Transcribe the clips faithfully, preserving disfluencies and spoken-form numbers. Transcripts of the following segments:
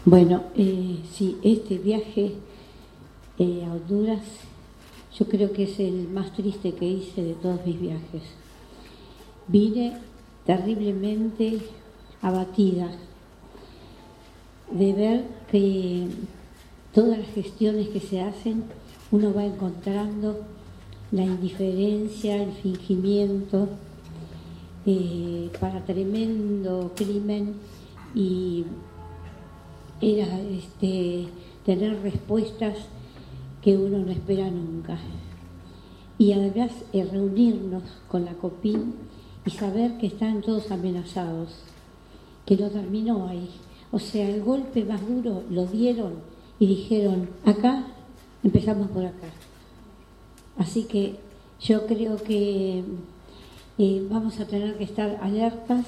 Bueno, eh, sí, este viaje eh, a Honduras yo creo que es el más triste que hice de todos mis viajes. Vine terriblemente abatida de ver que todas las gestiones que se hacen uno va encontrando la indiferencia, el fingimiento eh, para tremendo crimen, y era este, tener respuestas que uno no espera nunca. Y además eh, reunirnos con la COPIN y saber que están todos amenazados, que no terminó ahí. O sea, el golpe más duro lo dieron y dijeron, acá, empezamos por acá. Así que yo creo que eh, vamos a tener que estar alertas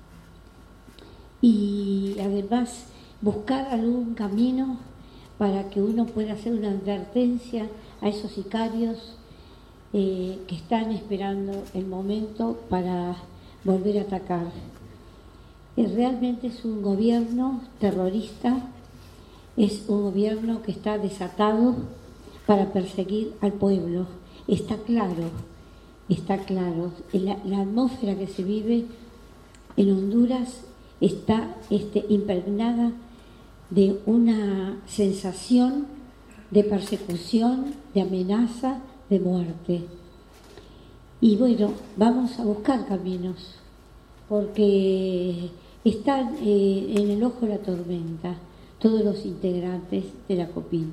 y además buscar algún camino para que uno pueda hacer una advertencia a esos sicarios eh, que están esperando el momento para volver a atacar. Eh, realmente es un gobierno terrorista, es un gobierno que está desatado para perseguir al pueblo. Está claro, está claro. La, la atmósfera que se vive en Honduras está este, impregnada de una sensación de persecución, de amenaza, de muerte. Y bueno, vamos a buscar caminos, porque están eh, en el ojo de la tormenta todos los integrantes de la COPIN.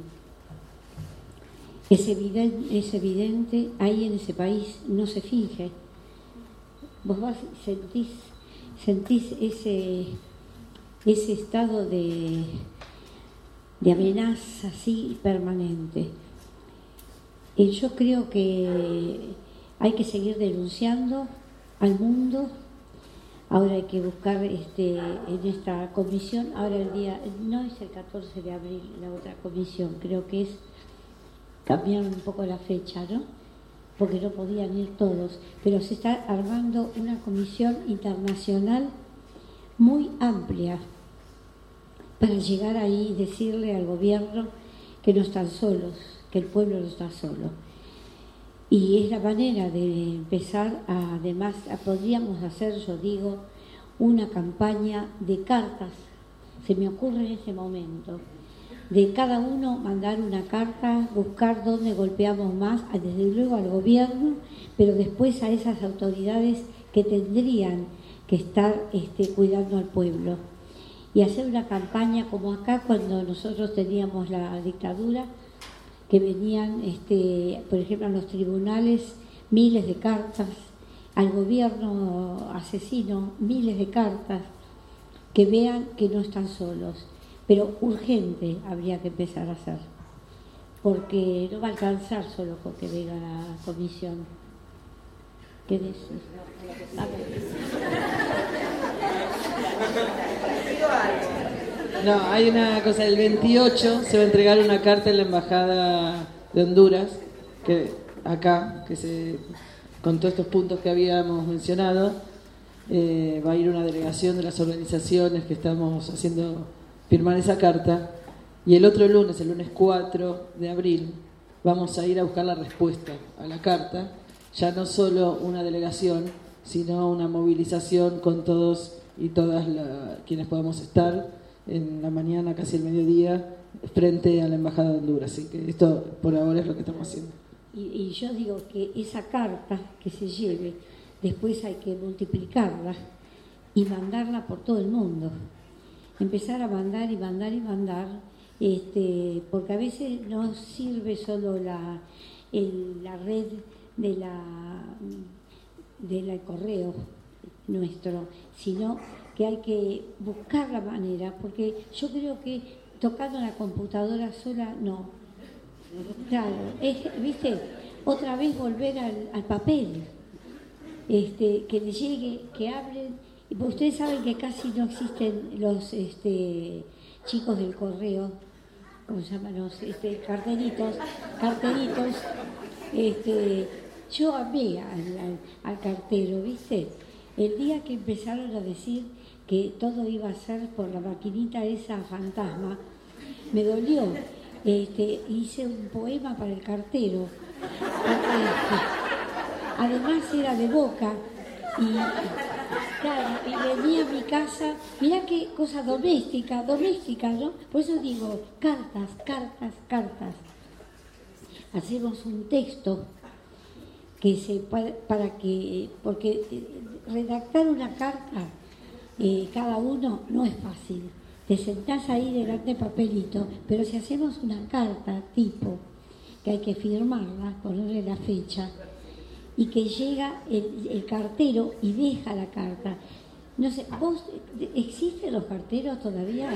Es evidente, es evidente, ahí en ese país no se finge. Vos vas, sentís, sentís ese, ese estado de, de amenaza así permanente. Y yo creo que hay que seguir denunciando al mundo. Ahora hay que buscar este, en esta comisión, ahora el día, no es el catorce de abril la otra comisión, creo que es, cambiaron un poco la fecha, ¿no? Porque no podían ir todos, pero se está armando una comisión internacional muy amplia para llegar ahí y decirle al gobierno que no están solos, que el pueblo no está solo. Y es la manera de empezar, a, además, a, podríamos hacer, yo digo, una campaña de cartas, se me ocurre en ese momento, de cada uno mandar una carta, buscar dónde golpeamos más, desde luego al gobierno, pero después a esas autoridades que tendrían que estar este, cuidando al pueblo. Y hacer una campaña como acá cuando nosotros teníamos la dictadura, que venían, este, por ejemplo, a los tribunales miles de cartas, al gobierno asesino miles de cartas, que vean que no están solos. Pero urgente habría que empezar a hacer, porque no va a alcanzar solo con que venga la comisión. ¿Qué decís? No, hay una cosa, el veintiocho se va a entregar una carta en la Embajada de Honduras, que acá, que se, con todos estos puntos que habíamos mencionado, eh, va a ir una delegación de las organizaciones que estamos haciendo firmar esa carta, y el otro lunes, el lunes cuatro de abril, vamos a ir a buscar la respuesta a la carta, ya no solo una delegación, sino una movilización con todos y todas la, quienes podamos estar en la mañana, casi el mediodía, frente a la Embajada de Honduras. Así que esto por ahora es lo que estamos haciendo. Y, y yo digo que esa carta que se lleve, después hay que multiplicarla y mandarla por todo el mundo. Empezar a mandar y mandar y mandar, este, porque a veces no sirve solo la, el, la red de la, de la correo nuestro, sino que hay que buscar la manera, porque yo creo que tocando la computadora sola, no. Claro, es, ¿viste? Otra vez volver al, al papel, este, que le llegue, que hablen. Y ustedes saben que casi no existen los este, chicos del correo, ¿cómo se llaman? Los este, carteritos, carteritos. Este, yo amé al, al, al cartero, ¿viste? el día que empezaron a decir que todo iba a ser por la maquinita esa fantasma, me dolió. Este, hice un poema para el cartero, porque, este, además era de Boca, y, claro, y venía a mi casa, mirá qué cosa doméstica, doméstica, ¿no? Por eso digo, cartas, cartas, cartas. Hacemos un texto que se para, para que, porque redactar una carta, eh, cada uno no es fácil. Te sentás ahí delante de papelito, pero si hacemos una carta tipo, que hay que firmarla, ponerle la fecha, y que llega el, el cartero y deja la carta. No sé, ¿vos existen los carteros todavía?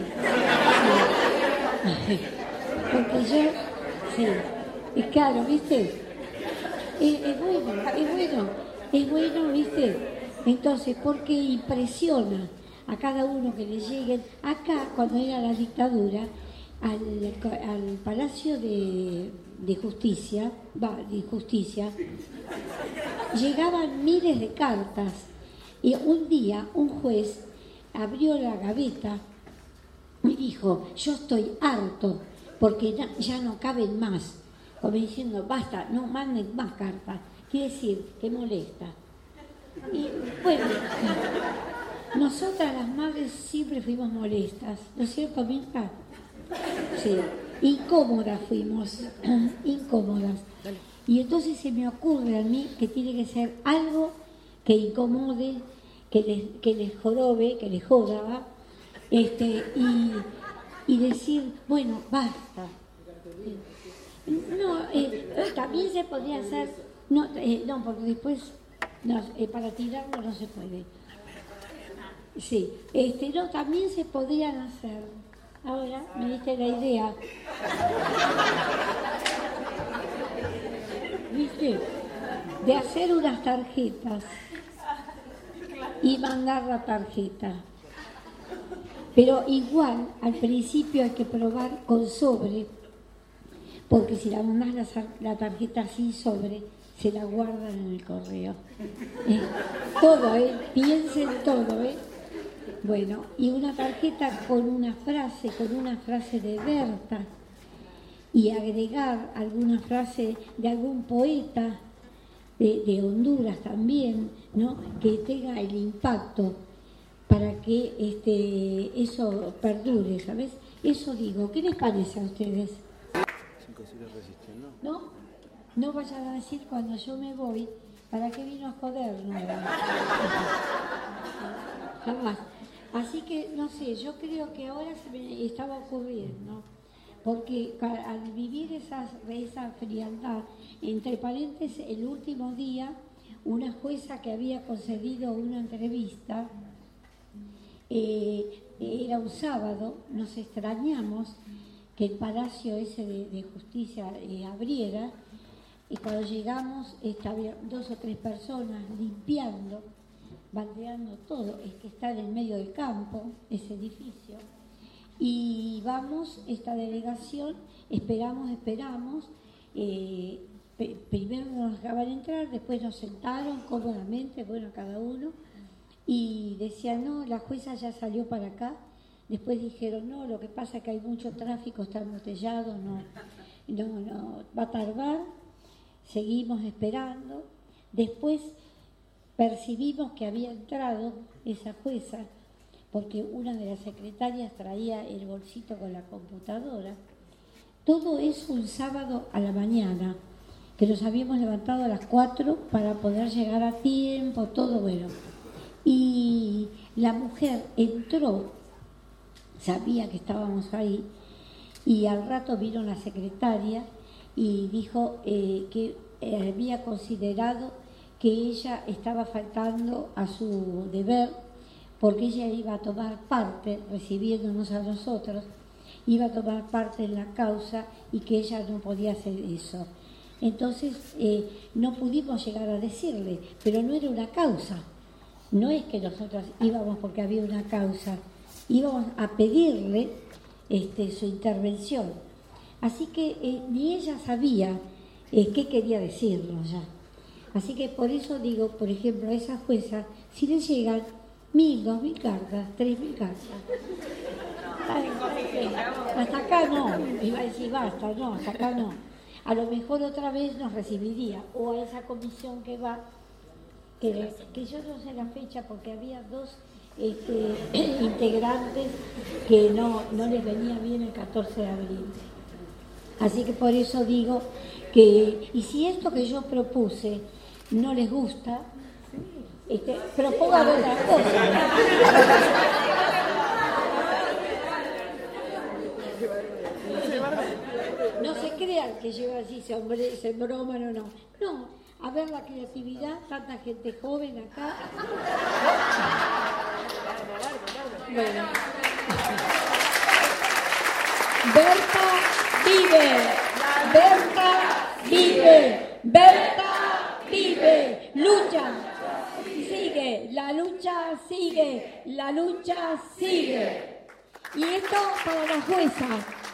Sí. Porque yo, sí, es claro, ¿viste? Es, es bueno, es bueno, es bueno, ¿viste? Entonces, porque impresiona a cada uno que le lleguen. Acá, cuando era la dictadura, al, al Palacio de, de Justicia, va, de Justicia, llegaban miles de cartas, y un día un juez abrió la gaveta y dijo, yo estoy harto, porque ya, ya no caben más, como diciendo, basta, no manden más cartas, quiere decir que molesta. Y bueno, nosotras las madres siempre fuimos molestas, ¿no es cierto, Mirta? Sí, incómodas fuimos, incómodas. Y entonces se me ocurre a mí que tiene que ser algo que incomode, que les, que les jorobe, que les joda, este, y, y decir, bueno, basta. No, eh, también se podría hacer, no, eh, no porque después no, eh, para tirarlo no se puede. Sí, este, no, también se podrían hacer. Ahora me diste la idea. ¿Viste? De hacer unas tarjetas y mandar la tarjeta. Pero igual, al principio hay que probar con sobre, porque si la mandás la, la tarjeta sin sobre, se la guardan en el correo. Eh, todo, ¿eh? Piensen todo, ¿eh? Bueno, y una tarjeta con una frase, con una frase de Berta, y agregar alguna frase de algún poeta de, de Honduras también, ¿no? Que tenga el impacto para que este, eso perdure, ¿sabes? Eso digo, ¿qué les parece a ustedes? ¿No? No vayan a decir cuando yo me voy, ¿para qué vino a jodernos? Jamás. Así que, no sé, yo creo que ahora se me estaba ocurriendo, porque al vivir esa, esa frialdad, entre paréntesis, el último día, una jueza que había concedido una entrevista, eh, era un sábado, nos extrañamos que el Palacio ese de, de Justicia eh, abriera, y cuando llegamos estaban dos o tres personas limpiando, baldeando todo, es que está en el medio del campo, ese edificio, y vamos, esta delegación, esperamos, esperamos, eh, p- primero nos dejaban entrar, después nos sentaron cómodamente, bueno, cada uno, y decían, no, la jueza ya salió para acá, después dijeron, no, lo que pasa es que hay mucho tráfico, está embotellado, no, no, no, va a tardar, seguimos esperando, después percibimos que había entrado esa jueza porque una de las secretarias traía el bolsito con la computadora. Todo eso un sábado a la mañana, que nos habíamos levantado a las cuatro para poder llegar a tiempo, todo bueno. Y la mujer entró, sabía que estábamos ahí, y al rato vino la secretaria y dijo eh, que eh, había considerado que ella estaba faltando a su deber porque ella iba a tomar parte, recibiéndonos a nosotros, iba a tomar parte en la causa y que ella no podía hacer eso. Entonces eh, no pudimos llegar a decirle, pero no era una causa, no es que nosotros íbamos porque había una causa, íbamos a pedirle este, su intervención. Así que eh, ni ella sabía eh, qué quería decirnos ya. Así que por eso digo, por ejemplo, a esas juezas, si les llegan mil, dos mil cartas, tres mil cartas. Hasta acá no, iba a decir basta, no, hasta acá no. A lo mejor otra vez nos recibiría, o a esa comisión que va, que, que yo no sé la fecha porque había dos este, integrantes que no, no les venía bien el catorce de abril. Así que por eso digo que, y si esto que yo propuse no les gusta, este, propongan otra cosa. No se crean que yo así se, hombre, se broman o no. No, a ver la creatividad, tanta gente joven acá. Bueno. Berta vive, Berta vive, Berta vive, lucha, sigue, la lucha sigue, la lucha sigue. Y esto para la jueza.